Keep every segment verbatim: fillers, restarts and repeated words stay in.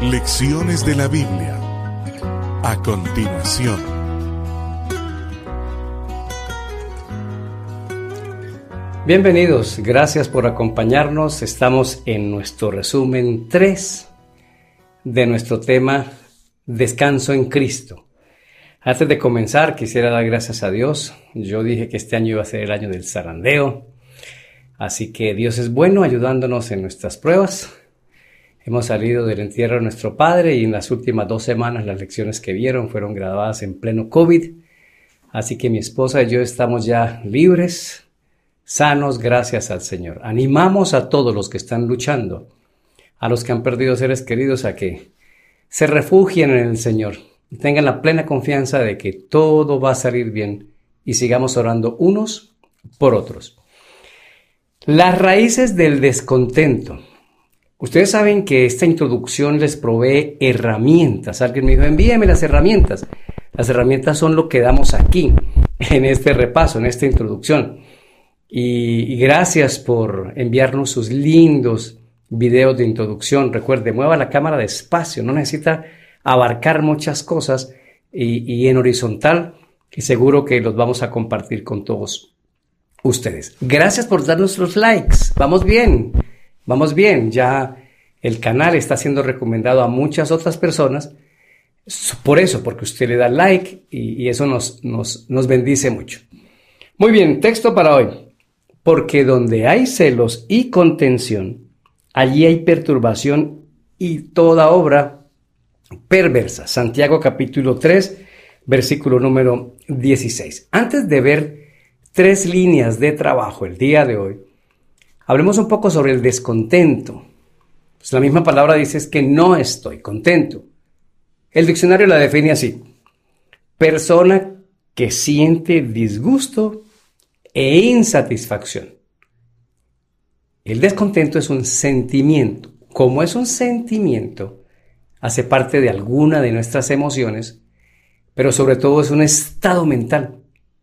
Lecciones de la Biblia. A continuación. Bienvenidos, gracias por acompañarnos. Estamos en nuestro resumen tres de nuestro tema Descanso en Cristo. Antes de comenzar, quisiera dar gracias a Dios. Yo dije que este año iba a ser el año del zarandeo. Así que Dios es bueno ayudándonos en nuestras pruebas. Hemos salido del entierro de nuestro padre y en las últimas dos semanas las lecciones que vieron fueron grabadas en pleno COVID. Así que mi esposa y yo estamos ya libres, sanos, gracias al Señor. Animamos a todos los que están luchando, a los que han perdido seres queridos, a que se refugien en el Señor y tengan la plena confianza de que todo va a salir bien y sigamos orando unos por otros. Las raíces del descontento. Ustedes saben que esta introducción les provee herramientas. Alguien me dijo, envíeme las herramientas. Las herramientas son lo que damos aquí, en este repaso, en esta introducción. Y, y gracias por enviarnos sus lindos videos de introducción. Recuerde, mueva la cámara despacio, no necesita abarcar muchas cosas y, y en horizontal. Y seguro que los vamos a compartir con todos ustedes. Gracias por darnos los likes. Vamos bien, vamos bien. Ya el canal está siendo recomendado a muchas otras personas. Por eso, porque usted le da like y, y eso nos, nos, nos bendice mucho. Muy bien, texto para hoy. Porque donde hay celos y contención, allí hay perturbación y toda obra perversa. Santiago capítulo tres, versículo número dieciséis. Antes de ver tres líneas de trabajo el día de hoy, hablemos un poco sobre el descontento. Pues la misma palabra dice es que no estoy contento. El diccionario la define así: persona que siente disgusto e insatisfacción. El descontento es un sentimiento. Como es un sentimiento, hace parte de alguna de nuestras emociones, pero sobre todo es un estado mental.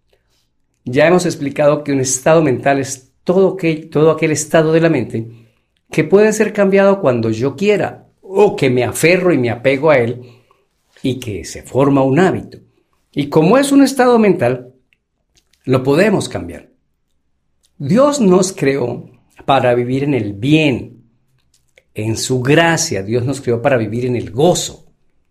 Ya hemos explicado que un estado mental es todo aquel, todo aquel estado de la mente que puede ser cambiado cuando yo quiera o que me aferro y me apego a él y que se forma un hábito. Y como es un estado mental, lo podemos cambiar. Dios nos creó para vivir en el bien, en su gracia. Dios nos creó para vivir en el gozo.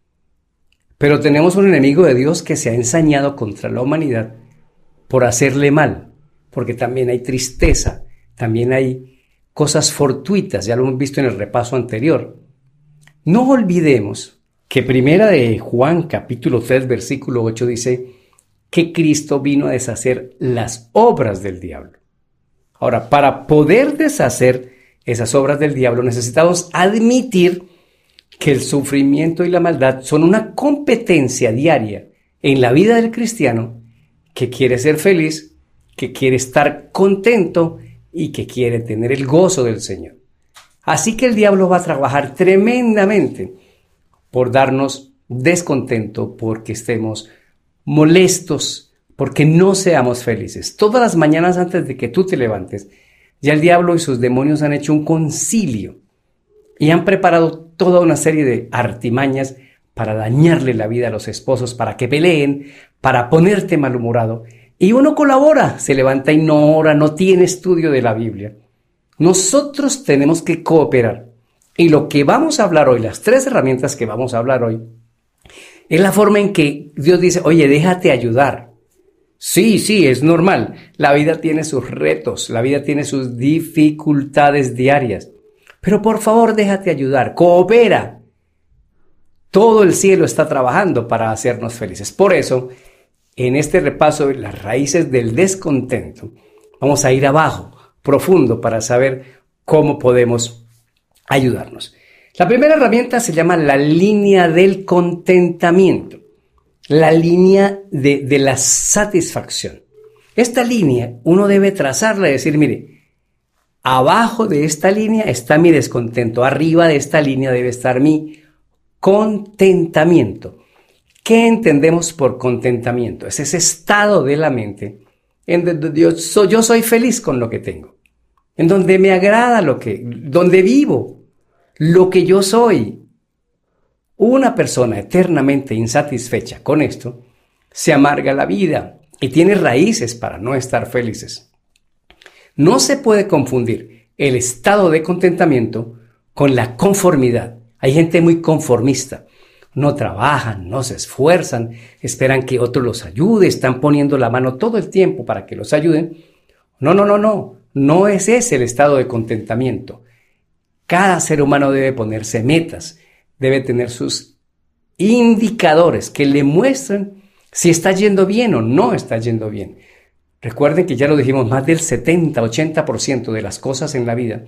Pero tenemos un enemigo de Dios que se ha ensañado contra la humanidad por hacerle mal, porque también hay tristeza, también hay cosas fortuitas, ya lo hemos visto en el repaso anterior. No olvidemos que primera de Juan capítulo tres versículo ocho dice que Cristo vino a deshacer las obras del diablo. Ahora, para poder deshacer esas obras del diablo necesitamos admitir que el sufrimiento y la maldad son una competencia diaria en la vida del cristiano que quiere ser feliz, que quiere estar contento y que quiere tener el gozo del Señor. Así que el diablo va a trabajar tremendamente por darnos descontento, porque estemos molestos, porque no seamos felices. Todas las mañanas antes de que tú te levantes, ya el diablo y sus demonios han hecho un concilio y han preparado toda una serie de artimañas para dañarle la vida a los esposos, para que peleen, para ponerte malhumorado. Y uno colabora, se levanta y no ora, no tiene estudio de la Biblia. Nosotros tenemos que cooperar. Y lo que vamos a hablar hoy, las tres herramientas que vamos a hablar hoy, es la forma en que Dios dice, oye, déjate ayudar. Sí, sí, es normal. La vida tiene sus retos, la vida tiene sus dificultades diarias. Pero por favor, déjate ayudar, coopera. Todo el cielo está trabajando para hacernos felices. Por eso, en este repaso de las raíces del descontento, vamos a ir abajo, profundo, para saber cómo podemos ayudarnos. La primera herramienta se llama la línea del contentamiento, la línea de, de la satisfacción. Esta línea uno debe trazarla y decir, mire, abajo de esta línea está mi descontento, arriba de esta línea debe estar mi contentamiento. ¿Qué entendemos por contentamiento? Es ese estado de la mente en donde yo soy, yo soy feliz con lo que tengo, en donde me agrada lo que, donde vivo, lo que yo soy. Una persona eternamente insatisfecha con esto se amarga la vida y tiene raíces para no estar felices. No se puede confundir el estado de contentamiento con la conformidad. Hay gente muy conformista. No trabajan, no se esfuerzan, esperan que otro los ayude, están poniendo la mano todo el tiempo para que los ayuden. No, no, no, no. No es ese el estado de contentamiento. Cada ser humano debe ponerse metas, debe tener sus indicadores que le muestran si está yendo bien o no está yendo bien. Recuerden que ya lo dijimos, más del setenta, ochenta por ciento de las cosas en la vida,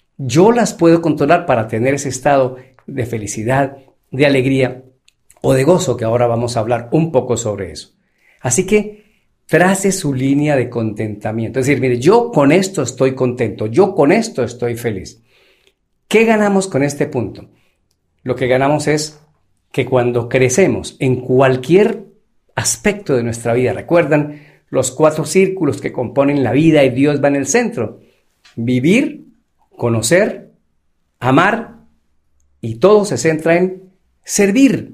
yo las puedo controlar para tener ese estado de felicidad, de alegría o de gozo, que ahora vamos a hablar un poco sobre eso. Así que trace su línea de contentamiento. Es decir, mire, yo con esto estoy contento, yo con esto estoy feliz. ¿Qué ganamos con este punto? Lo que ganamos es que cuando crecemos en cualquier aspecto de nuestra vida, ¿recuerdan los cuatro círculos que componen la vida y Dios va en el centro? Vivir, conocer, amar, y todo se centra en servir.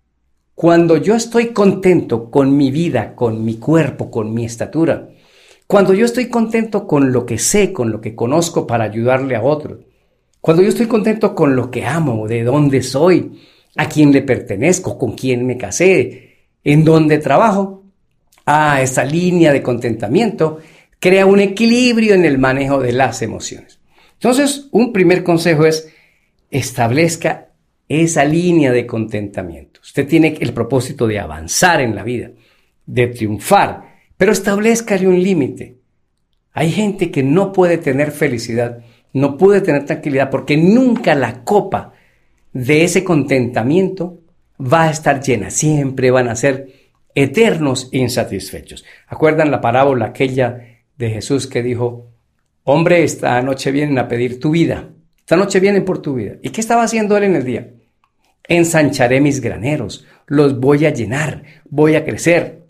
Cuando yo estoy contento con mi vida, con mi cuerpo, con mi estatura, cuando yo estoy contento con lo que sé, con lo que conozco para ayudarle a otros, cuando yo estoy contento con lo que amo, de dónde soy, a quién le pertenezco, con quién me casé, en dónde trabajo, ah, esa línea de contentamiento crea un equilibrio en el manejo de las emociones. Entonces, un primer consejo es establezca esa línea de contentamiento. Usted tiene el propósito de avanzar en la vida, de triunfar, pero establezcale un límite. Hay gente que no puede tener felicidad, no puede tener tranquilidad porque nunca la copa de ese contentamiento va a estar llena. Siempre van a ser eternos insatisfechos. ¿Acuerdan la parábola aquella de Jesús que dijo, hombre, esta noche vienen a pedir tu vida? Esta noche vienen por tu vida. ¿Y qué estaba haciendo él en el día? Ensancharé mis graneros, los voy a llenar, voy a crecer.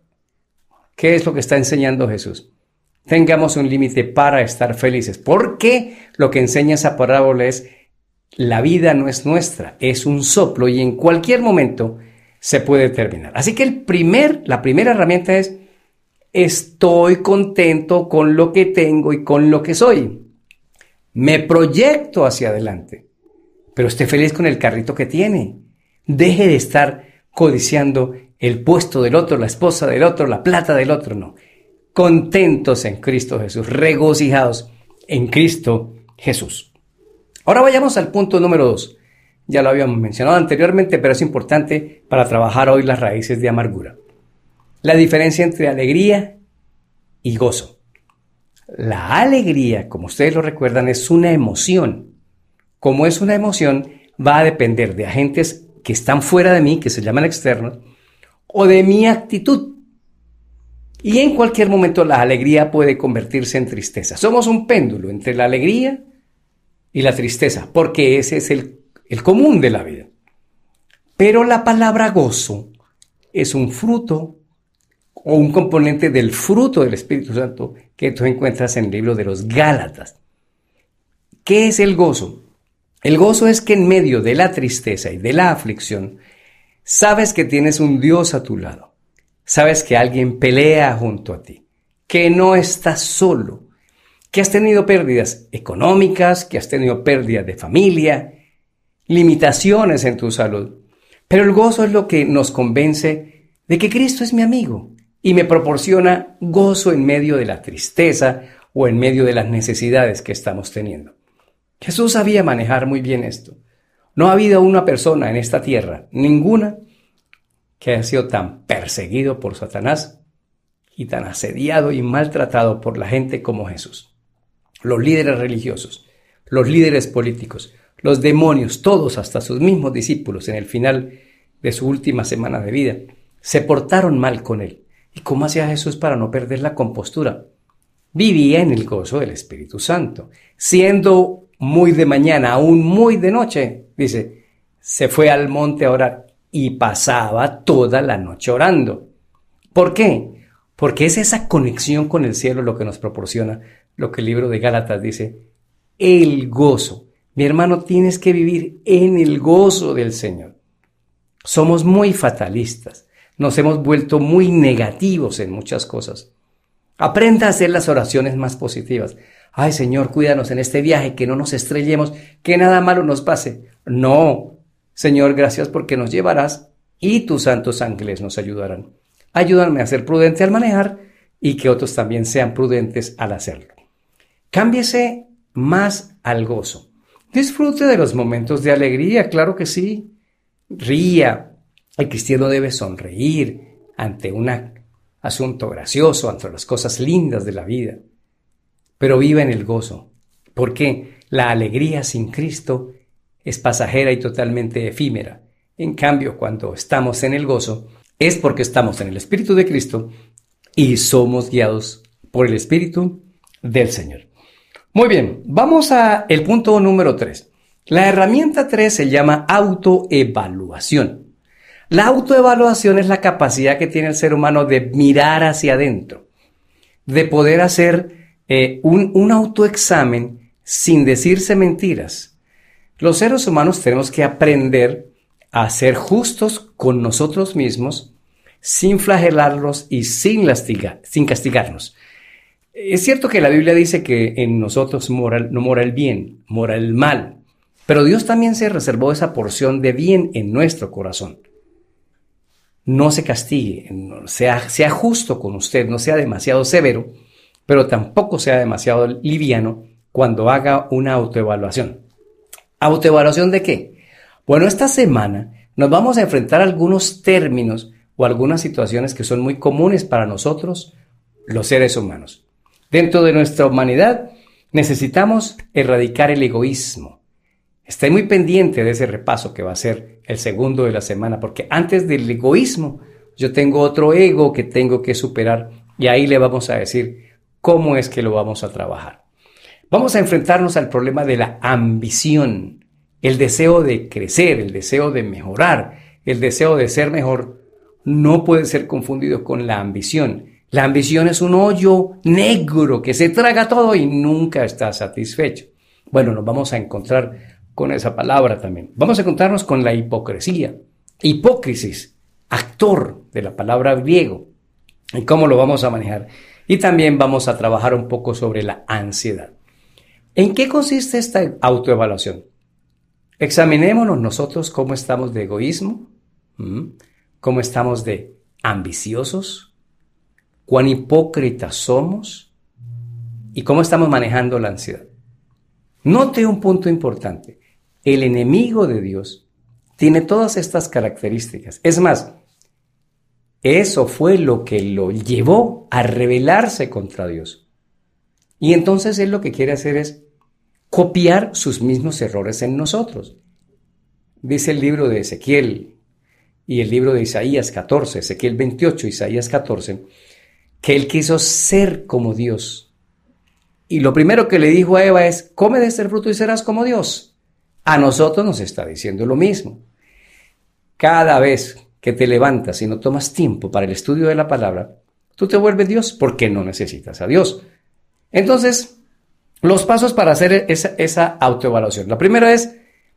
¿Qué es lo que está enseñando Jesús? Tengamos un límite para estar felices, porque lo que enseña esa parábola es la vida no es nuestra, es un soplo y en cualquier momento se puede terminar. Así que el primer, la primera herramienta es estoy contento con lo que tengo y con lo que soy. Me proyecto hacia adelante, pero esté feliz con el carrito que tiene. Deje de estar codiciando el puesto del otro, la esposa del otro, la plata del otro, no. Contentos en Cristo Jesús, regocijados en Cristo Jesús. Ahora vayamos al punto número dos. Ya lo habíamos mencionado anteriormente, pero es importante para trabajar hoy las raíces de amargura. La diferencia entre alegría y gozo. La alegría, como ustedes lo recuerdan, es una emoción. Como es una emoción, va a depender de agentes que están fuera de mí, que se llaman externos, o de mi actitud. Y en cualquier momento la alegría puede convertirse en tristeza. Somos un péndulo entre la alegría y la tristeza, porque ese es el, el común de la vida. Pero la palabra gozo es un fruto o un componente del fruto del Espíritu Santo que tú encuentras en el libro de los Gálatas. ¿Qué es el gozo? El gozo es que en medio de la tristeza y de la aflicción, sabes que tienes un Dios a tu lado. Sabes que alguien pelea junto a ti, que no estás solo, que has tenido pérdidas económicas, que has tenido pérdidas de familia, limitaciones en tu salud. Pero el gozo es lo que nos convence de que Cristo es mi amigo y me proporciona gozo en medio de la tristeza o en medio de las necesidades que estamos teniendo. Jesús sabía manejar muy bien esto. No ha habido una persona en esta tierra, ninguna, que haya sido tan perseguido por Satanás y tan asediado y maltratado por la gente como Jesús. Los líderes religiosos, los líderes políticos, los demonios, todos, hasta sus mismos discípulos en el final de su última semana de vida, se portaron mal con él. ¿Y cómo hacía Jesús para no perder la compostura? Vivía en el gozo del Espíritu Santo. Siendo muy de mañana, aún muy de noche, dice, se fue al monte a orar y pasaba toda la noche orando. ¿Por qué? Porque es esa conexión con el cielo lo que nos proporciona lo que el libro de Gálatas dice, el gozo. Mi hermano, tienes que vivir en el gozo del Señor. Somos muy fatalistas. Nos hemos vuelto muy negativos en muchas cosas. Aprenda a hacer las oraciones más positivas. Ay, Señor, cuídanos en este viaje, que no nos estrellemos, que nada malo nos pase. No, Señor, gracias porque nos llevarás y tus santos ángeles nos ayudarán. Ayúdame a ser prudente al manejar y que otros también sean prudentes al hacerlo. Cámbiese más al gozo. Disfrute de los momentos de alegría, claro que sí. Ría. El cristiano debe sonreír ante un asunto gracioso, ante las cosas lindas de la vida. Pero viva en el gozo, porque la alegría sin Cristo es pasajera y totalmente efímera. En cambio, cuando estamos en el gozo, es porque estamos en el Espíritu de Cristo y somos guiados por el Espíritu del Señor. Muy bien, vamos a el punto número tres. La herramienta tres se llama autoevaluación. La autoevaluación es la capacidad que tiene el ser humano de mirar hacia adentro, de poder hacer eh, un, un autoexamen sin decirse mentiras. Los seres humanos tenemos que aprender a ser justos con nosotros mismos, sin flagelarlos y sin, lastigar, sin castigarnos. Es cierto que la Biblia dice que en nosotros mora, no mora el bien, mora el mal, pero Dios también se reservó esa porción de bien en nuestro corazón. No se castigue, sea, sea justo con usted, no sea demasiado severo, pero tampoco sea demasiado liviano cuando haga una autoevaluación. ¿Autoevaluación de qué? Bueno, esta semana nos vamos a enfrentar a algunos términos o algunas situaciones que son muy comunes para nosotros, los seres humanos. Dentro de nuestra humanidad necesitamos erradicar el egoísmo. Esté muy pendiente de ese repaso que va a ser el segundo de la semana, porque antes del egoísmo yo tengo otro ego que tengo que superar y ahí le vamos a decir cómo es que lo vamos a trabajar. Vamos a enfrentarnos al problema de la ambición, el deseo de crecer, el deseo de mejorar, el deseo de ser mejor. No puede ser confundido con la ambición. La ambición es un hoyo negro que se traga todo y nunca está satisfecho. Bueno, nos vamos a encontrar con esa palabra también. Vamos a encontrarnos con la hipocresía. Hipócrisis, actor de la palabra griego. ¿Y cómo lo vamos a manejar? Y también vamos a trabajar un poco sobre la ansiedad. ¿En qué consiste esta autoevaluación? Examinémonos nosotros cómo estamos de egoísmo, cómo estamos de ambiciosos, cuán hipócritas somos y cómo estamos manejando la ansiedad. Note un punto importante. El enemigo de Dios tiene todas estas características. Es más, eso fue lo que lo llevó a rebelarse contra Dios. Y entonces él lo que quiere hacer es copiar sus mismos errores en nosotros. Dice el libro de Ezequiel y el libro de Isaías catorce, Ezequiel veintiocho, Isaías catorce, que él quiso ser como Dios. Y lo primero que le dijo a Eva es, come de este fruto y serás como Dios. A nosotros nos está diciendo lo mismo. Cada vez que te levantas y no tomas tiempo para el estudio de la palabra, tú te vuelves Dios porque no necesitas a Dios. Entonces, los pasos para hacer esa, esa autoevaluación. La primera es,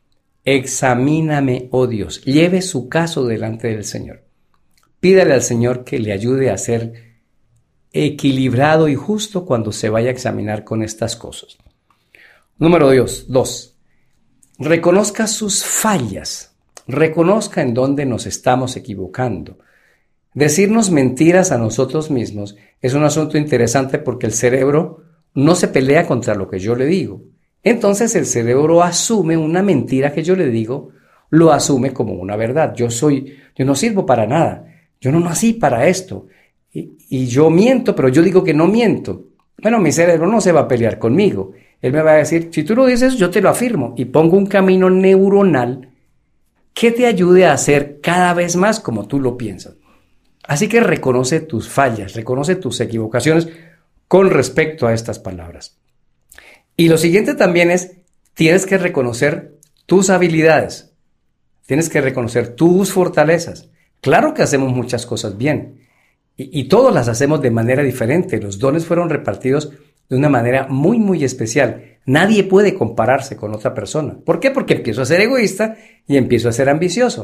examíname, oh Dios. Lleve su caso delante del Señor. Pídale al Señor que le ayude a ser equilibrado y justo cuando se vaya a examinar con estas cosas. Número dos, dos. Reconozca sus fallas. Reconozca en dónde nos estamos equivocando. Decirnos mentiras a nosotros mismos es un asunto interesante porque el cerebro no se pelea contra lo que yo le digo. Entonces el cerebro asume una mentira que yo le digo, lo asume como una verdad. Yo soy, yo no sirvo para nada. Yo no nací para esto. Y, y yo miento, pero yo digo que no miento. Bueno, mi cerebro no se va a pelear conmigo. Él me va a decir, si tú lo dices, yo te lo afirmo. Y pongo un camino neuronal que te ayude a hacer cada vez más como tú lo piensas. Así que reconoce tus fallas, reconoce tus equivocaciones con respecto a estas palabras. Y lo siguiente también es, tienes que reconocer tus habilidades, tienes que reconocer tus fortalezas. Claro que hacemos muchas cosas bien y, y todos las hacemos de manera diferente. Los dones fueron repartidos de una manera muy, muy especial. Nadie puede compararse con otra persona. ¿Por qué? Porque empiezo a ser egoísta y empiezo a ser ambicioso.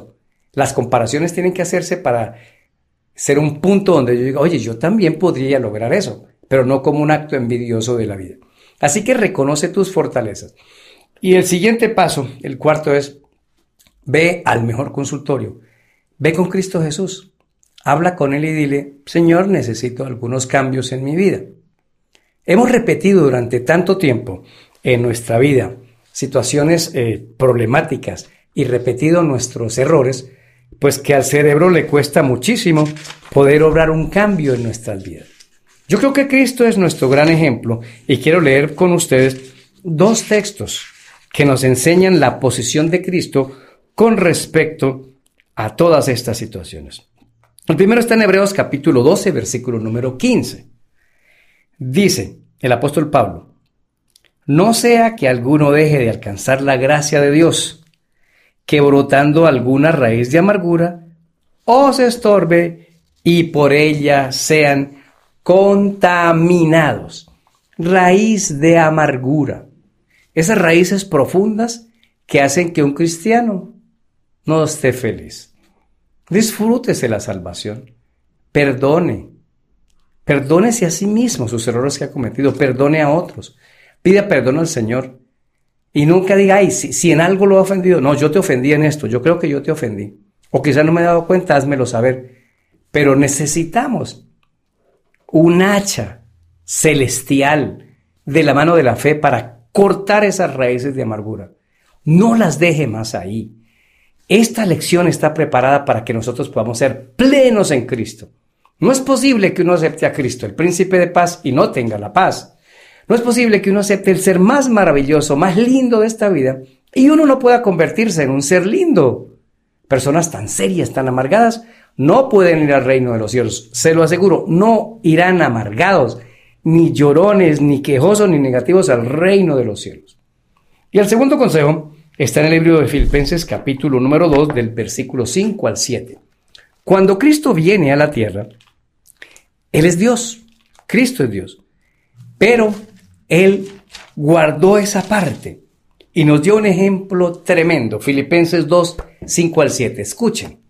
Las comparaciones tienen que hacerse para ser un punto donde yo diga, oye, yo también podría lograr eso, pero no como un acto envidioso de la vida. Así que reconoce tus fortalezas. Y el siguiente paso, el cuarto, es ve al mejor consultorio. Ve con Cristo Jesús. Habla con Él y dile, Señor, necesito algunos cambios en mi vida. Hemos repetido durante tanto tiempo en nuestra vida situaciones eh, problemáticas y repetido nuestros errores, pues que al cerebro le cuesta muchísimo poder obrar un cambio en nuestras vidas. Yo creo que Cristo es nuestro gran ejemplo y quiero leer con ustedes dos textos que nos enseñan la posición de Cristo con respecto a todas estas situaciones. El primero está en Hebreos capítulo doce, versículo número quince. Dice el apóstol Pablo, no sea que alguno deje de alcanzar la gracia de Dios, que brotando alguna raíz de amargura os estorbe y por ella sean contaminados. Raíz de amargura. Esas raíces profundas que hacen que un cristiano no esté feliz. Disfrútese la salvación. Perdone. Perdónese a sí mismo sus errores que ha cometido. Perdone a otros. Pida perdón al Señor. Y nunca diga, ay, si, si en algo lo he ofendido. No, yo te ofendí en esto. Yo creo que yo te ofendí. O quizás no me he dado cuenta, házmelo saber. Pero necesitamos un hacha celestial de la mano de la fe para cortar esas raíces de amargura. No las deje más ahí. Esta lección está preparada para que nosotros podamos ser plenos en Cristo. No es posible que uno acepte a Cristo, el príncipe de paz, y no tenga la paz. No es posible que uno acepte el ser más maravilloso, más lindo de esta vida, y uno no pueda convertirse en un ser lindo. Personas tan serias, tan amargadas, no pueden ir al reino de los cielos. Se lo aseguro, no irán amargados, ni llorones, ni quejosos, ni negativos al reino de los cielos. Y el segundo consejo está en el libro de Filipenses capítulo número dos, del versículo cinco al siete. Cuando Cristo viene a la tierra, Él es Dios, Cristo es Dios, pero Él guardó esa parte y nos dio un ejemplo tremendo. Filipenses dos, cinco al siete. Escuchen.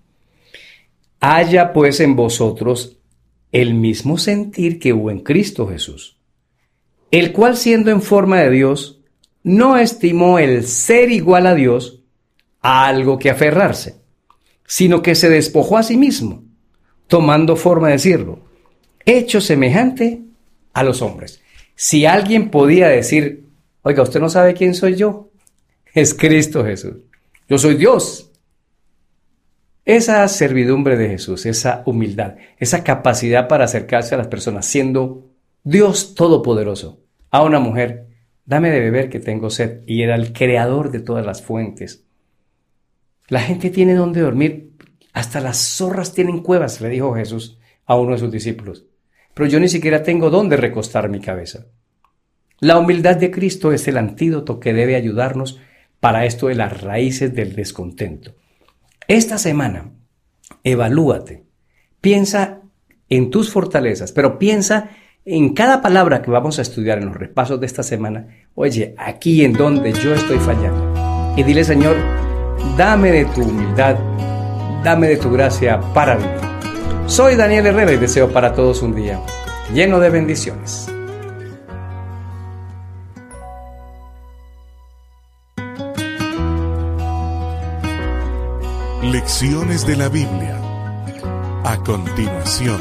Haya pues en vosotros el mismo sentir que hubo en Cristo Jesús, el cual siendo en forma de Dios, no estimó el ser igual a Dios a algo que aferrarse, sino que se despojó a sí mismo, tomando forma de decirlo, hecho semejante a los hombres. Si alguien podía decir, oiga, usted no sabe quién soy yo, es Cristo Jesús. Yo soy Dios. Esa servidumbre de Jesús, esa humildad, esa capacidad para acercarse a las personas, siendo Dios todopoderoso, a una mujer, dame de beber que tengo sed, y era el creador de todas las fuentes. La gente tiene donde dormir, hasta las zorras tienen cuevas, le dijo Jesús a uno de sus discípulos. Pero yo ni siquiera tengo dónde recostar mi cabeza. La humildad de Cristo es el antídoto que debe ayudarnos para esto de las raíces del descontento. Esta semana, evalúate, piensa en tus fortalezas, pero piensa en cada palabra que vamos a estudiar en los repasos de esta semana. Oye, aquí en donde yo estoy fallando. Y dile, Señor, dame de tu humildad, dame de tu gracia para vivir. Soy Daniel Herrera y deseo para todos un día lleno de bendiciones. Lecciones de la Biblia. A continuación.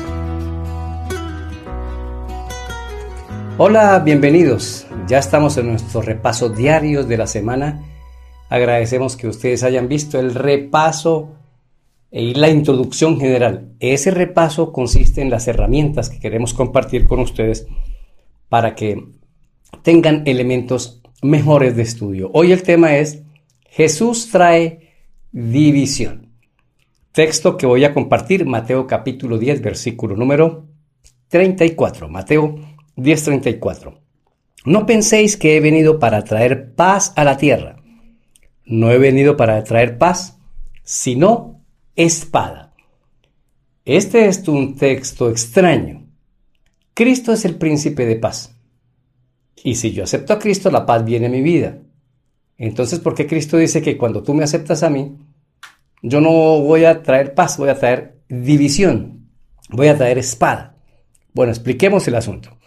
Hola, bienvenidos. Ya estamos en nuestros repasos diarios de la semana. Agradecemos que ustedes hayan visto el repaso y la introducción general. Ese repaso consiste en las herramientas que queremos compartir con ustedes para que tengan elementos mejores de estudio. Hoy el tema es Jesús trae división. Texto que voy a compartir, Mateo capítulo diez, versículo número treinta y cuatro. Mateo diez, treinta y cuatro. No penséis que he venido para traer paz a la tierra. No he venido para traer paz, sino espada. Este es un texto extraño. Cristo es el príncipe de paz. Y si yo acepto a Cristo, la paz viene a mi vida. Entonces, ¿por qué Cristo dice que cuando tú me aceptas a mí, yo no voy a traer paz, voy a traer división, voy a traer espada. Bueno, expliquemos el asunto.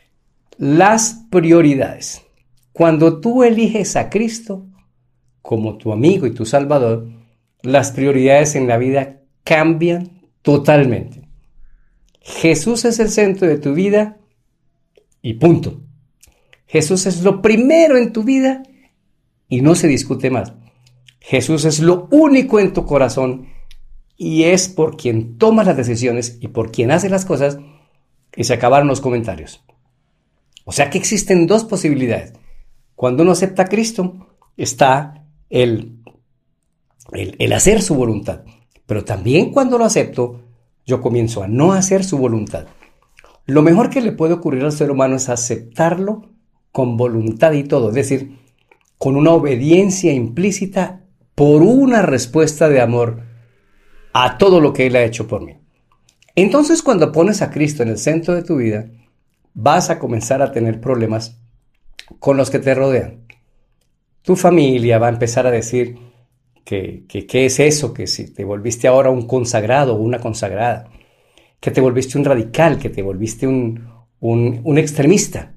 Las prioridades. Cuando tú eliges a Cristo como tu amigo y tu Salvador, las prioridades en la vida cambian totalmente. Jesús es el centro de tu vida y punto. Jesús es lo primero en tu vida y no se discute más. Jesús es lo único en tu corazón y es por quien toma las decisiones y por quien hace las cosas, y se acabaron los comentarios. O sea que existen dos posibilidades. Cuando uno acepta a Cristo, está el, el, el hacer su voluntad. Pero también cuando lo acepto, yo comienzo a no hacer su voluntad. Lo mejor que le puede ocurrir al ser humano es aceptarlo con voluntad y todo. Es decir, con una obediencia implícita por una respuesta de amor a todo lo que Él ha hecho por mí. Entonces, cuando pones a Cristo en el centro de tu vida, vas a comenzar a tener problemas con los que te rodean. Tu familia va a empezar a decir que, que qué es eso, que si te volviste ahora un consagrado o una consagrada, que te volviste un radical, que te volviste un, un, un extremista.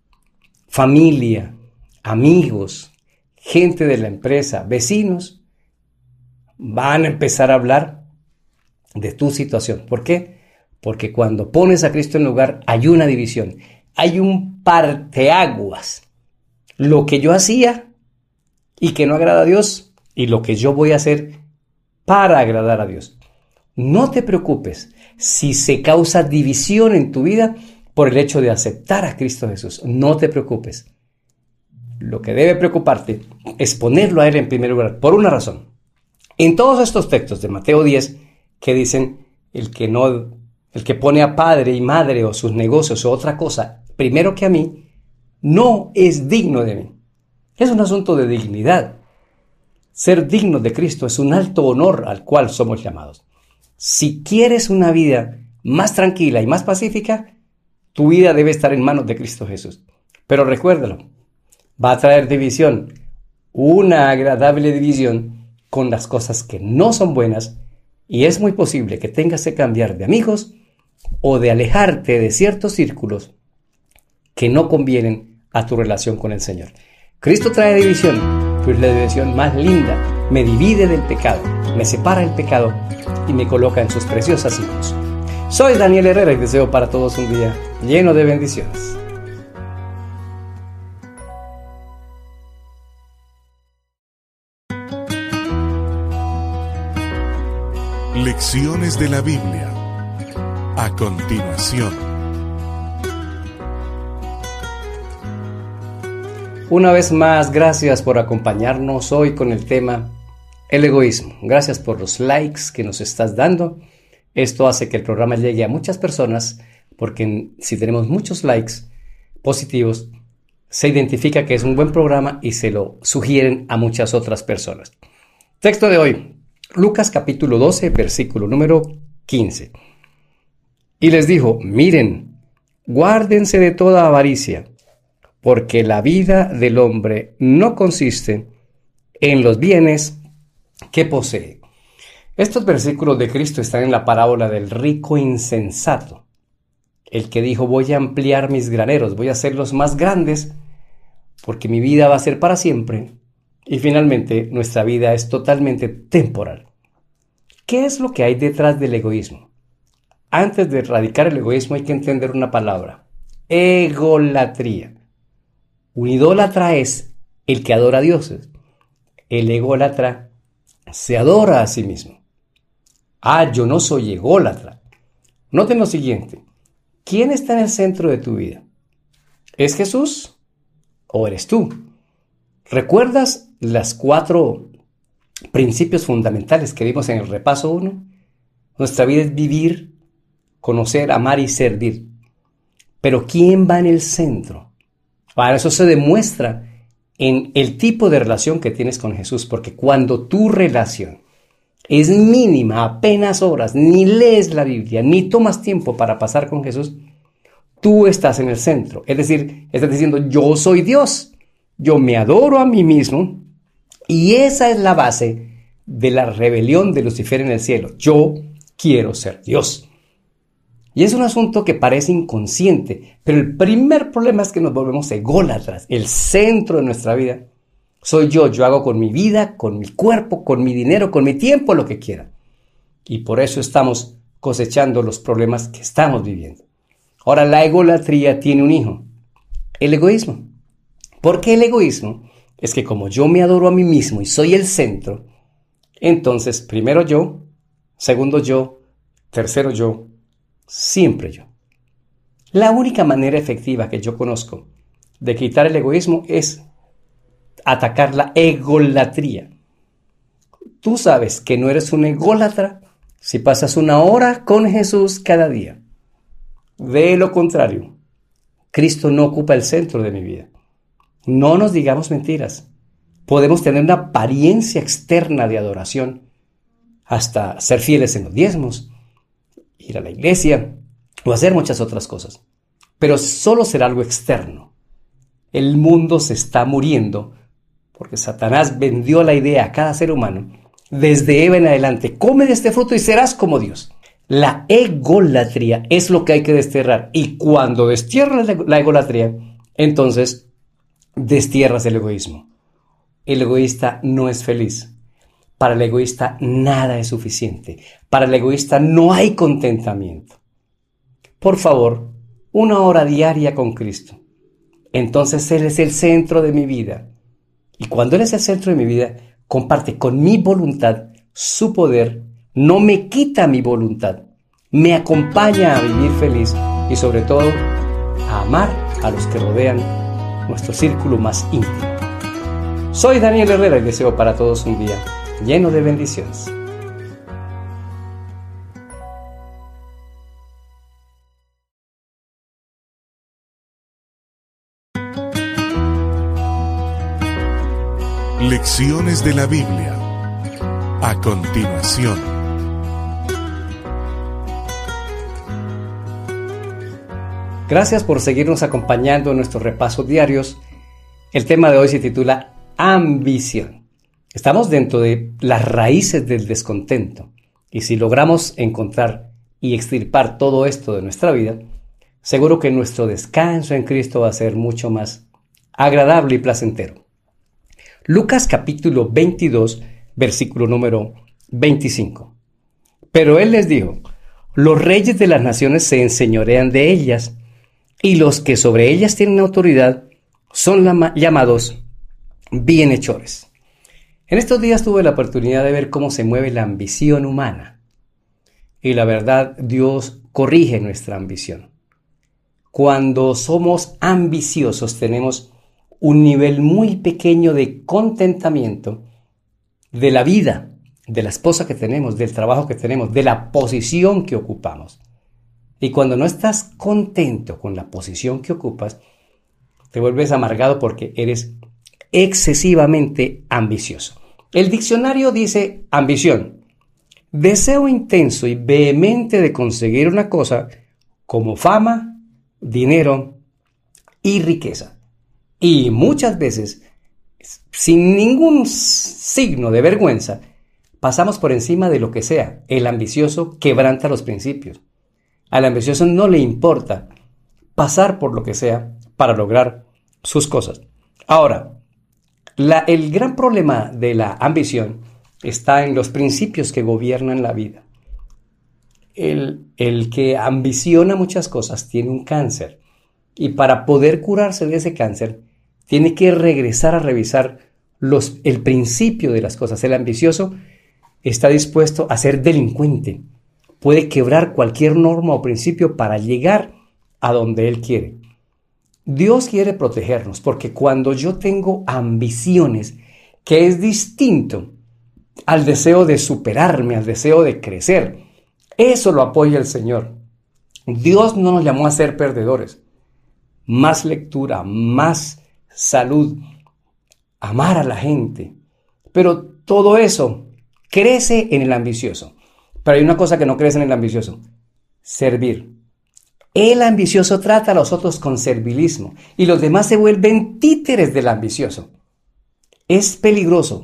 Familia, amigos, gente de la empresa, vecinos, van a empezar a hablar de tu situación. ¿Por qué? Porque cuando pones a Cristo en lugar, hay una división, hay un parteaguas. Lo que yo hacía y que no agrada a Dios y lo que yo voy a hacer para agradar a Dios. No te preocupes si se causa división en tu vida por el hecho de aceptar a Cristo Jesús. No te preocupes. Lo que debe preocuparte es ponerlo a Él en primer lugar, por una razón. En todos estos textos de Mateo diez que dicen el que no, el que pone a padre y madre o sus negocios o otra cosa primero que a mí, no es digno de mí. Es un asunto de dignidad. Ser digno de Cristo es un alto honor al cual somos llamados. Si quieres una vida más tranquila y más pacífica, tu vida debe estar en manos de Cristo Jesús. Pero recuérdalo, va a traer división, una agradable división con las cosas que no son buenas, y es muy posible que tengas que cambiar de amigos o de alejarte de ciertos círculos que no convienen a tu relación con el Señor. Cristo trae división, pero es la división más linda. Me divide del pecado, me separa del pecado y me coloca en sus preciosas manos. Soy Daniel Herrera y deseo para todos un día lleno de bendiciones. Lecciones de la Biblia. A continuación. Una vez más, gracias por acompañarnos hoy con el tema el egoísmo. Gracias por los likes que nos estás dando. Esto hace que el programa llegue a muchas personas porque si tenemos muchos likes positivos, se identifica que es un buen programa y se lo sugieren a muchas otras personas. Texto de hoy, Lucas capítulo doce, versículo número quince. Y les dijo, miren, guárdense de toda avaricia, porque la vida del hombre no consiste en los bienes que posee. Estos versículos de Cristo están en la parábola del rico insensato, el que dijo, voy a ampliar mis graneros, voy a hacerlos más grandes, porque mi vida va a ser para siempre, y finalmente nuestra vida es totalmente temporal. ¿Qué es lo que hay detrás del egoísmo? Antes de erradicar el egoísmo hay que entender una palabra, egolatría. Un idólatra es el que adora a dioses. El ególatra se adora a sí mismo. Ah, yo no soy ególatra. Noten lo siguiente. ¿Quién está en el centro de tu vida? ¿Es Jesús o eres tú? ¿Recuerdas las cuatro principios fundamentales que vimos en el repaso uno? Nuestra vida es vivir, conocer, amar y servir. Pero ¿quién va en el centro? Para eso se demuestra en el tipo de relación que tienes con Jesús, porque cuando tu relación es mínima, apenas horas, ni lees la Biblia, ni tomas tiempo para pasar con Jesús, tú estás en el centro. Es decir, estás diciendo, yo soy Dios, yo me adoro a mí mismo, y esa es la base de la rebelión de Lucifer en el cielo. Yo quiero ser Dios. Y es un asunto que parece inconsciente, pero el primer problema es que nos volvemos ególatras. El centro de nuestra vida soy yo. Yo hago con mi vida, con mi cuerpo, con mi dinero, con mi tiempo, lo que quiera. Y por eso estamos cosechando los problemas que estamos viviendo. Ahora, la egolatría tiene un hijo, el egoísmo. ¿Por qué el egoísmo? Es que como yo me adoro a mí mismo y soy el centro, entonces primero yo, segundo yo, tercero yo, siempre yo. La única manera efectiva que yo conozco de quitar el egoísmo es atacar la egolatría. Tú sabes que no eres un ególatra si pasas una hora con Jesús cada día. De lo contrario, Cristo no ocupa el centro de mi vida. No nos digamos mentiras. Podemos tener una apariencia externa de adoración, hasta ser fieles en los diezmos, ir a la iglesia o hacer muchas otras cosas. Pero solo será algo externo. El mundo se está muriendo porque Satanás vendió la idea a cada ser humano. Desde Eva en adelante, come de este fruto y serás como Dios. La egolatría es lo que hay que desterrar. Y cuando destierras la egolatría, entonces destierras el egoísmo. El egoísta no es feliz. Para el egoísta nada es suficiente. Para el egoísta no hay contentamiento. Por favor, una hora diaria con Cristo. Entonces Él es el centro de mi vida. Y cuando Él es el centro de mi vida, comparte con mi voluntad su poder, no me quita mi voluntad, me acompaña a vivir feliz y sobre todo a amar a los que rodean nuestro círculo más íntimo. Soy Daniel Herrera y deseo para todos un día lleno de bendiciones. Lecciones de la Biblia. A continuación. Gracias por seguirnos acompañando en nuestros repasos diarios. El tema de hoy se titula Ambición. Estamos dentro de las raíces del descontento. Y si logramos encontrar y extirpar todo esto de nuestra vida, seguro que nuestro descanso en Cristo va a ser mucho más agradable y placentero. Lucas capítulo veintidós, versículo número veinticinco. Pero él les dijo: los reyes de las naciones se enseñorean de ellas, y los que sobre ellas tienen autoridad son llamados bienhechores. En estos días tuve la oportunidad de ver cómo se mueve la ambición humana. Y la verdad, Dios corrige nuestra ambición. Cuando somos ambiciosos tenemos un nivel muy pequeño de contentamiento de la vida, de la esposa que tenemos, del trabajo que tenemos, de la posición que ocupamos. Y cuando no estás contento con la posición que ocupas, te vuelves amargado porque eres excesivamente ambicioso. El diccionario dice ambición: deseo intenso y vehemente de conseguir una cosa como fama, dinero y riqueza. Y muchas veces, sin ningún signo de vergüenza, pasamos por encima de lo que sea. El ambicioso quebranta los principios. Al ambicioso no le importa pasar por lo que sea para lograr sus cosas. Ahora, la, el gran problema de la ambición está en los principios que gobiernan la vida. El, el que ambiciona muchas cosas tiene un cáncer. Y para poder curarse de ese cáncer, tiene que regresar a revisar los, el principio de las cosas. El ambicioso está dispuesto a ser delincuente. Puede quebrar cualquier norma o principio para llegar a donde él quiere. Dios quiere protegernos porque cuando yo tengo ambiciones, que es distinto al deseo de superarme, al deseo de crecer, eso lo apoya el Señor. Dios no nos llamó a ser perdedores. Más lectura, más salud, amar a la gente. Pero todo eso crece en el ambicioso. Pero hay una cosa que no crece en el ambicioso: servir. El ambicioso trata a los otros con servilismo y los demás se vuelven títeres del ambicioso. Es peligroso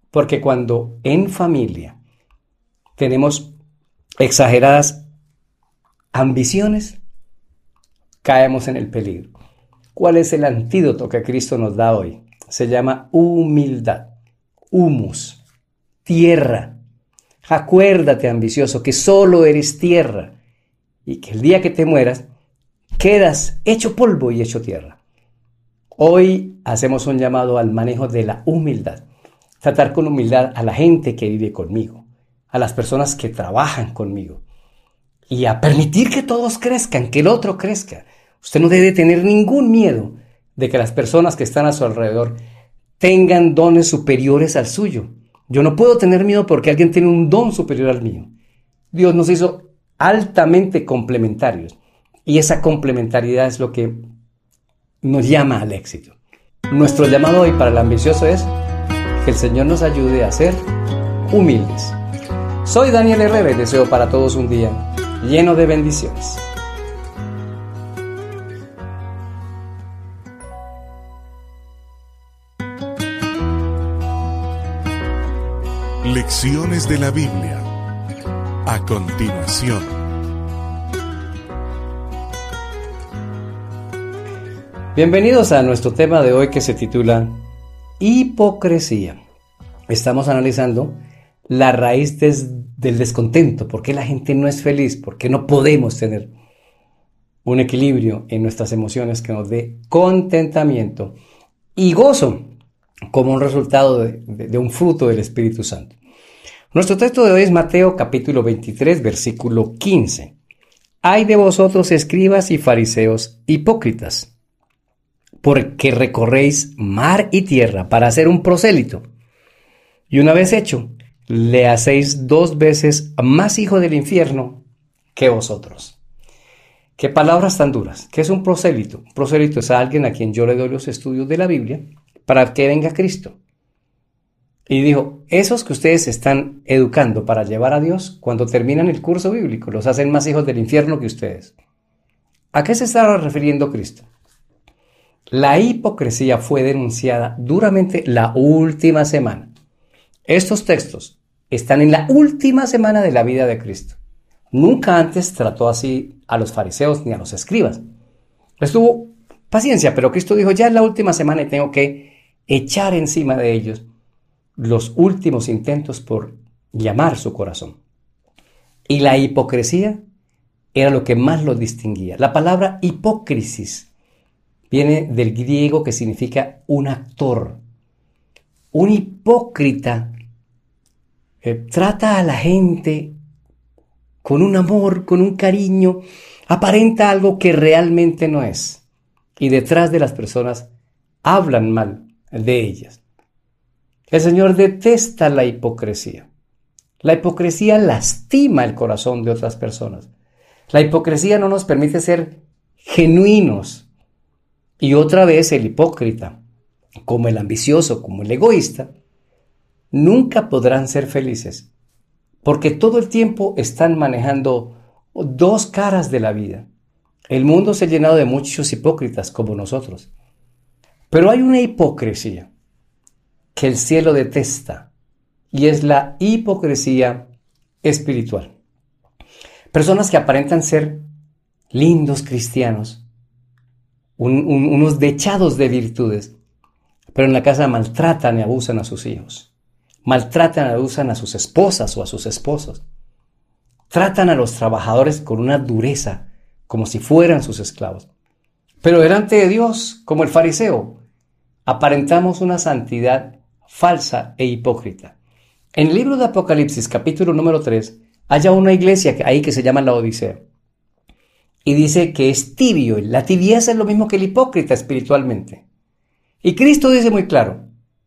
Porque cuando en familia tenemos exageradas ambiciones, caemos en el peligro. ¿Cuál es el antídoto que Cristo nos da hoy? Se llama humildad, humus, tierra. Acuérdate, ambicioso, que solo eres tierra y que el día que te mueras quedas hecho polvo y hecho tierra. Hoy hacemos un llamado al manejo de la humildad. Tratar con humildad a la gente que vive conmigo, a las personas que trabajan conmigo y a permitir que todos crezcan, que el otro crezca. Usted no debe tener ningún miedo de que las personas que están a su alrededor tengan dones superiores al suyo. Yo no puedo tener miedo porque alguien tiene un don superior al mío. Dios nos hizo altamente complementarios y esa complementariedad es lo que nos llama al éxito. Nuestro llamado hoy para el ambicioso es que el Señor nos ayude a ser humildes. Soy Daniel Herrera y deseo para todos un día lleno de bendiciones. Lecciones de la Biblia. A continuación. Bienvenidos a nuestro tema de hoy que se titula Hipocresía. Estamos analizando la raíz des, del descontento. ¿Por qué la gente no es feliz? ¿Por qué no podemos tener un equilibrio en nuestras emociones que nos dé contentamiento y gozo como un resultado de, de, de un fruto del Espíritu Santo? Nuestro texto de hoy es Mateo capítulo veintitrés, versículo quince. Ay de vosotros, escribas y fariseos hipócritas, porque recorréis mar y tierra para hacer un prosélito, y una vez hecho, le hacéis dos veces más hijo del infierno que vosotros. Qué palabras tan duras. ¿Qué es un prosélito? Un prosélito es alguien a quien yo le doy los estudios de la Biblia para que venga Cristo. Y dijo, esos que ustedes están educando para llevar a Dios, cuando terminan el curso bíblico, los hacen más hijos del infierno que ustedes. ¿A qué se estaba refiriendo Cristo? La hipocresía fue denunciada duramente la última semana. Estos textos están en la última semana de la vida de Cristo. Nunca antes trató así a los fariseos ni a los escribas. Les tuvo paciencia, pero Cristo dijo, ya es la última semana y tengo que echar encima de ellos los últimos intentos por llamar su corazón. Y la hipocresía era lo que más los distinguía. La palabra hipócrisis viene del griego que significa un actor. Un hipócrita eh, trata a la gente con un amor, con un cariño, aparenta algo que realmente no es. Y detrás de las personas hablan mal de ellas. El Señor detesta la hipocresía. La hipocresía lastima el corazón de otras personas. La hipocresía no nos permite ser genuinos. Y otra vez el hipócrita, como el ambicioso, como el egoísta, nunca podrán ser felices, porque todo el tiempo están manejando dos caras de la vida. El mundo se ha llenado de muchos hipócritas como nosotros, pero hay una hipocresía que el cielo detesta, y es la hipocresía espiritual. Personas que aparentan ser lindos cristianos, un, un, unos dechados de virtudes, pero en la casa maltratan y abusan a sus hijos, maltratan y abusan a sus esposas o a sus esposos, tratan a los trabajadores con una dureza, como si fueran sus esclavos. Pero delante de Dios, como el fariseo, aparentamos una santidad falsa e hipócrita. En el libro de Apocalipsis, capítulo número tres, hay una iglesia ahí que se llama la Odisea. Y dice que es tibio. La tibieza es lo mismo que el hipócrita espiritualmente. Y Cristo dice muy claro,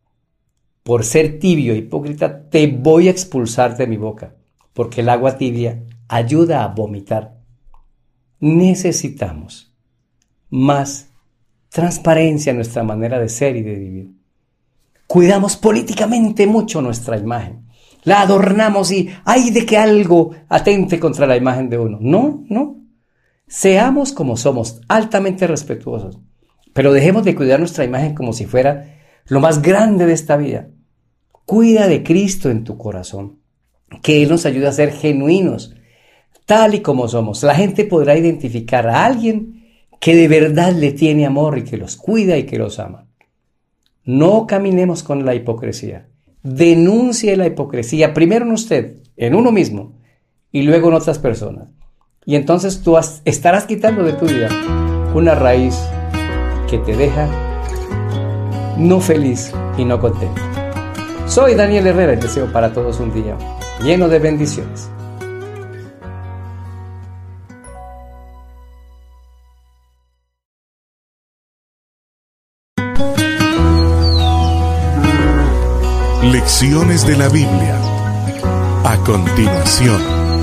por ser tibio e hipócrita, te voy a expulsar de mi boca, porque el agua tibia ayuda a vomitar. Necesitamos más transparencia en nuestra manera de ser y de vivir. Cuidamos políticamente mucho nuestra imagen. La adornamos y ¡ay de que algo atente contra la imagen de uno! No, no. Seamos como somos, altamente respetuosos. Pero dejemos de cuidar nuestra imagen como si fuera lo más grande de esta vida. Cuida de Cristo en tu corazón, que Él nos ayude a ser genuinos, tal y como somos. La gente podrá identificar a alguien que de verdad le tiene amor y que los cuida y que los ama. No caminemos con la hipocresía. Denuncie la hipocresía primero en usted, en uno mismo, y luego en otras personas. Y entonces tú has, estarás quitando de tu vida una raíz que te deja no feliz y no contento. Soy Daniel Herrera y deseo para todos un día lleno de bendiciones. Lecciones de la Biblia. A continuación.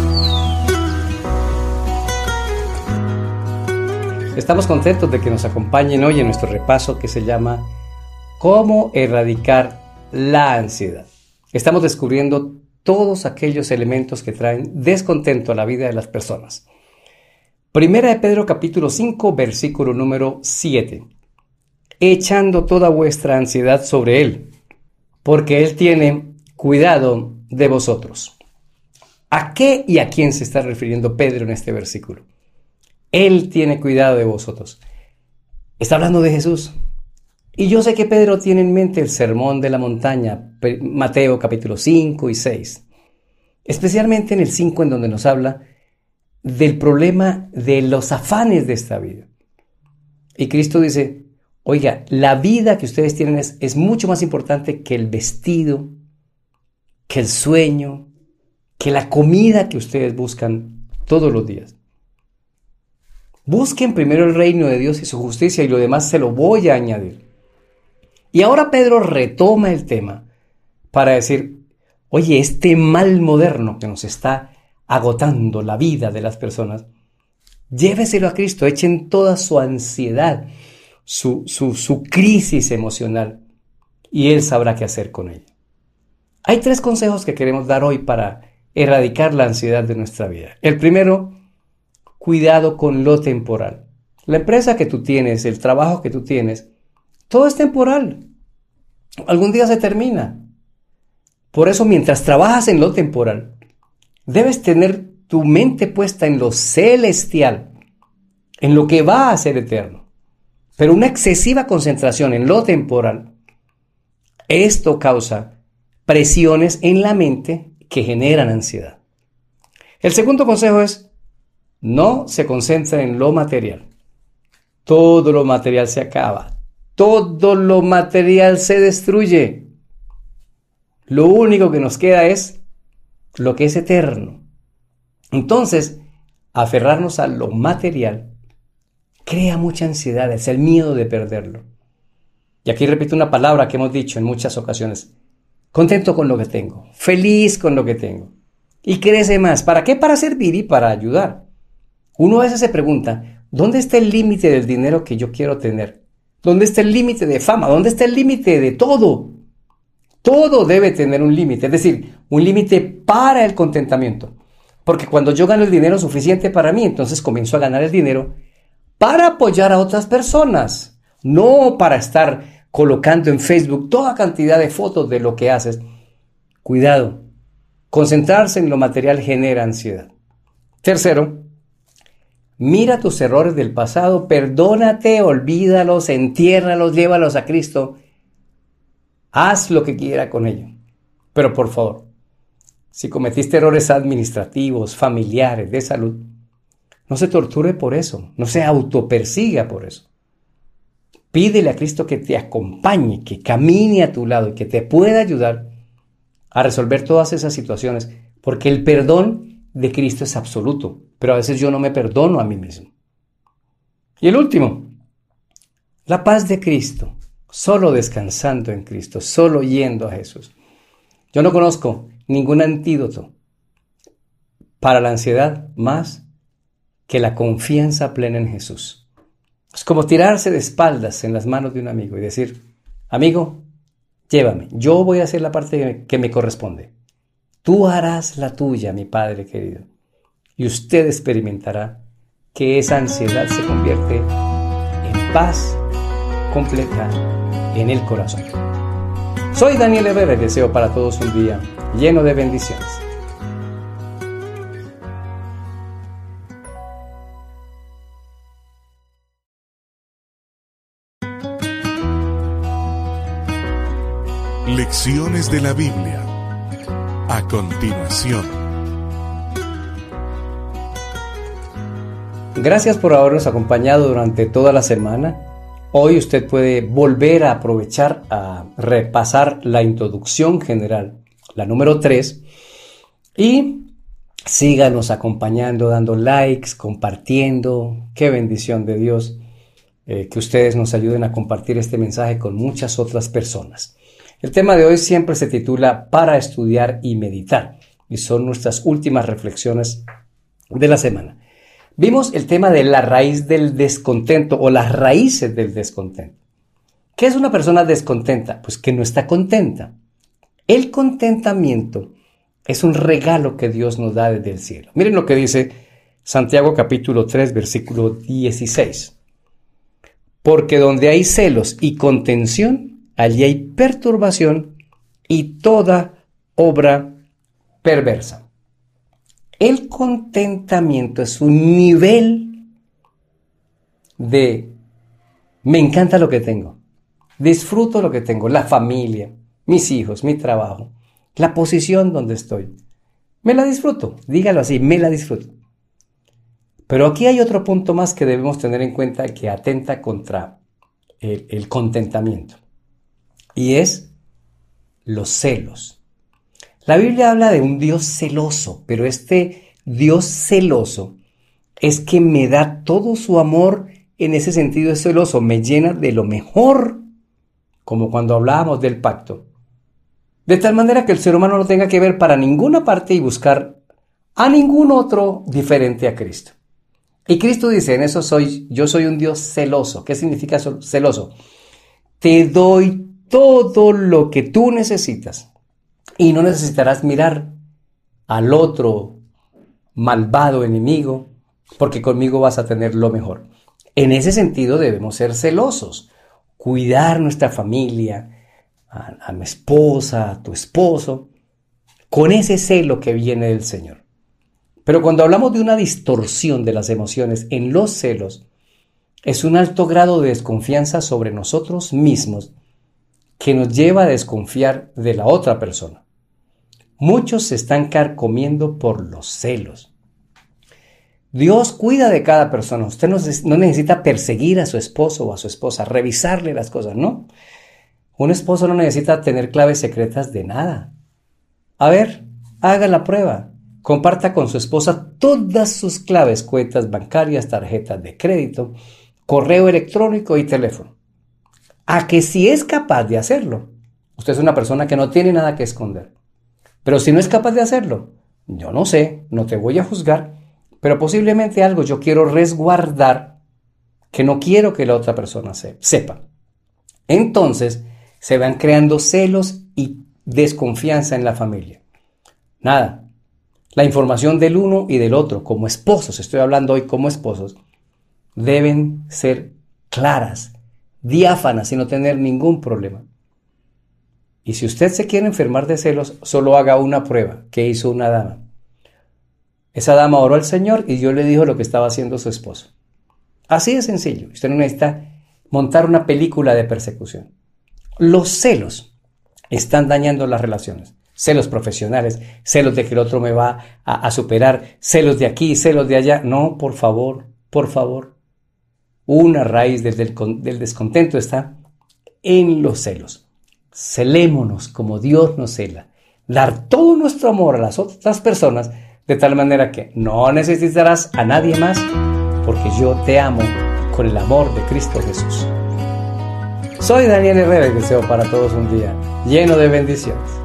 Estamos contentos de que nos acompañen hoy en nuestro repaso que se llama ¿Cómo erradicar la ansiedad? Estamos descubriendo todos aquellos elementos que traen descontento a la vida de las personas. Primera de Pedro capítulo cinco, versículo número siete. Echando toda vuestra ansiedad sobre Él, porque Él tiene cuidado de vosotros. ¿A qué y a quién se está refiriendo Pedro en este versículo? Él tiene cuidado de vosotros. Está hablando de Jesús. Y yo sé que Pedro tiene en mente el sermón de la montaña, Mateo capítulo cinco y seis. Especialmente en el cinco, en donde nos habla del problema de los afanes de esta vida. Y Cristo dice, oiga, la vida que ustedes tienen es, es mucho más importante que el vestido, que el sueño, que la comida que ustedes buscan todos los días. Busquen primero el reino de Dios y su justicia y lo demás se lo voy a añadir. Y ahora Pedro retoma el tema para decir, oye, este mal moderno que nos está agotando la vida de las personas, lléveselo a Cristo, echen toda su ansiedad, su, su, su crisis emocional y Él sabrá qué hacer con ella. Hay tres consejos que queremos dar hoy para erradicar la ansiedad de nuestra vida. El primero, cuidado con lo temporal. La empresa que tú tienes, el trabajo que tú tienes, todo es temporal. Algún día se termina. Por eso, mientras trabajas en lo temporal, debes tener tu mente puesta en lo celestial, en lo que va a ser eterno. Pero una excesiva concentración en lo temporal, esto causa presiones en la mente que generan ansiedad. El segundo consejo es, no se concentra en lo material. Todo lo material se acaba. Todo lo material se destruye. Lo único que nos queda es lo que es eterno. Entonces, aferrarnos a lo material crea mucha ansiedad, es el miedo de perderlo. Y aquí repito una palabra que hemos dicho en muchas ocasiones. Contento con lo que tengo, feliz con lo que tengo. Y crece más. ¿Para qué? Para servir y para ayudar. Uno a veces se pregunta, ¿dónde está el límite del dinero que yo quiero tener? ¿Dónde está el límite de fama? ¿Dónde está el límite de todo? Todo debe tener un límite, es decir, un límite para el contentamiento. Porque cuando yo gano el dinero suficiente para mí, entonces comienzo a ganar el dinero para apoyar a otras personas, no para estar colocando en Facebook toda cantidad de fotos de lo que haces. Cuidado, concentrarse en lo material genera ansiedad. Tercero, mira tus errores del pasado, perdónate, olvídalos, entiérralos, llévalos a Cristo. Haz lo que quiera con ello. Pero por favor, si cometiste errores administrativos, familiares, de salud, no se torture por eso, no se autopersiga por eso. Pídele a Cristo que te acompañe, que camine a tu lado y que te pueda ayudar a resolver todas esas situaciones, porque el perdón de Cristo es absoluto, pero a veces yo no me perdono a mí mismo. Y el último, la paz de Cristo, solo descansando en Cristo, solo yendo a Jesús. Yo no conozco ningún antídoto para la ansiedad más que la confianza plena en Jesús. Es como tirarse de espaldas en las manos de un amigo y decir, amigo, llévame, yo voy a hacer la parte que me corresponde. Tú harás la tuya, mi Padre querido. Y usted experimentará que esa ansiedad se convierte en paz completa en el corazón. Soy Daniel Herrera y deseo para todos un día lleno de bendiciones. Lecciones de la Biblia. A continuación. Gracias por habernos acompañado durante toda la semana. Hoy usted puede volver a aprovechar a repasar la introducción general, la número tres, y síganos acompañando, dando likes, compartiendo. Qué bendición de Dios eh, que ustedes nos ayuden a compartir este mensaje con muchas otras personas. El tema de hoy siempre se titula Para estudiar y meditar, y son nuestras últimas reflexiones de la semana. Vimos el tema de la raíz del descontento o las raíces del descontento. ¿Qué es una persona descontenta? Pues que no está contenta. El contentamiento es un regalo que Dios nos da desde el cielo. Miren lo que dice Santiago capítulo tres, versículo dieciséis. Porque donde hay celos y contención, allí hay perturbación y toda obra perversa. El contentamiento es un nivel de me encanta lo que tengo, disfruto lo que tengo, la familia, mis hijos, mi trabajo, la posición donde estoy. Me la disfruto, dígalo así, me la disfruto. Pero aquí hay otro punto más que debemos tener en cuenta que atenta contra el, el contentamiento. Y es los celos. La Biblia habla de un Dios celoso, pero este Dios celoso es que me da todo su amor. En ese sentido es celoso, me llena de lo mejor, como cuando hablábamos del pacto. De tal manera que el ser humano no tenga que ver para ninguna parte y buscar a ningún otro diferente a Cristo. Y Cristo dice, en eso soy, yo soy un Dios celoso. ¿Qué significa celoso? Te doy todo lo que tú necesitas. Y no necesitarás mirar al otro malvado enemigo, porque conmigo vas a tener lo mejor. En ese sentido debemos ser celosos, cuidar nuestra familia, a, a mi esposa, a tu esposo, con ese celo que viene del Señor. Pero cuando hablamos de una distorsión de las emociones en los celos, es un alto grado de desconfianza sobre nosotros mismos que nos lleva a desconfiar de la otra persona. Muchos se están carcomiendo por los celos. Dios cuida de cada persona. Usted no, no necesita perseguir a su esposo o a su esposa, revisarle las cosas, ¿no? Un esposo no necesita tener claves secretas de nada. A ver, haga la prueba. Comparta con su esposa todas sus claves, cuentas bancarias, tarjetas de crédito, correo electrónico y teléfono. A que si es capaz de hacerlo, usted es una persona que no tiene nada que esconder. Pero si no es capaz de hacerlo, yo no sé, no te voy a juzgar, pero posiblemente algo yo quiero resguardar que no quiero que la otra persona sepa. Entonces se van creando celos y desconfianza en la familia. Nada, la información del uno y del otro, como esposos, estoy hablando hoy como esposos, deben ser claras, diáfanas y no tener ningún problema. Y si usted se quiere enfermar de celos, solo haga una prueba que hizo una dama. Esa dama oró al Señor y Dios le dijo lo que estaba haciendo su esposo. Así de sencillo. Usted no necesita montar una película de persecución. Los celos están dañando las relaciones. Celos profesionales, celos de que el otro me va a, a superar, celos de aquí, celos de allá. No, por favor, por favor. Una raíz del, del, del descontento está en los celos. Celémonos como Dios nos cela. Dar todo nuestro amor a las otras personas de tal manera que no necesitarás a nadie más porque yo te amo con el amor de Cristo Jesús. Soy Daniel Herrera y deseo para todos un día lleno de bendiciones.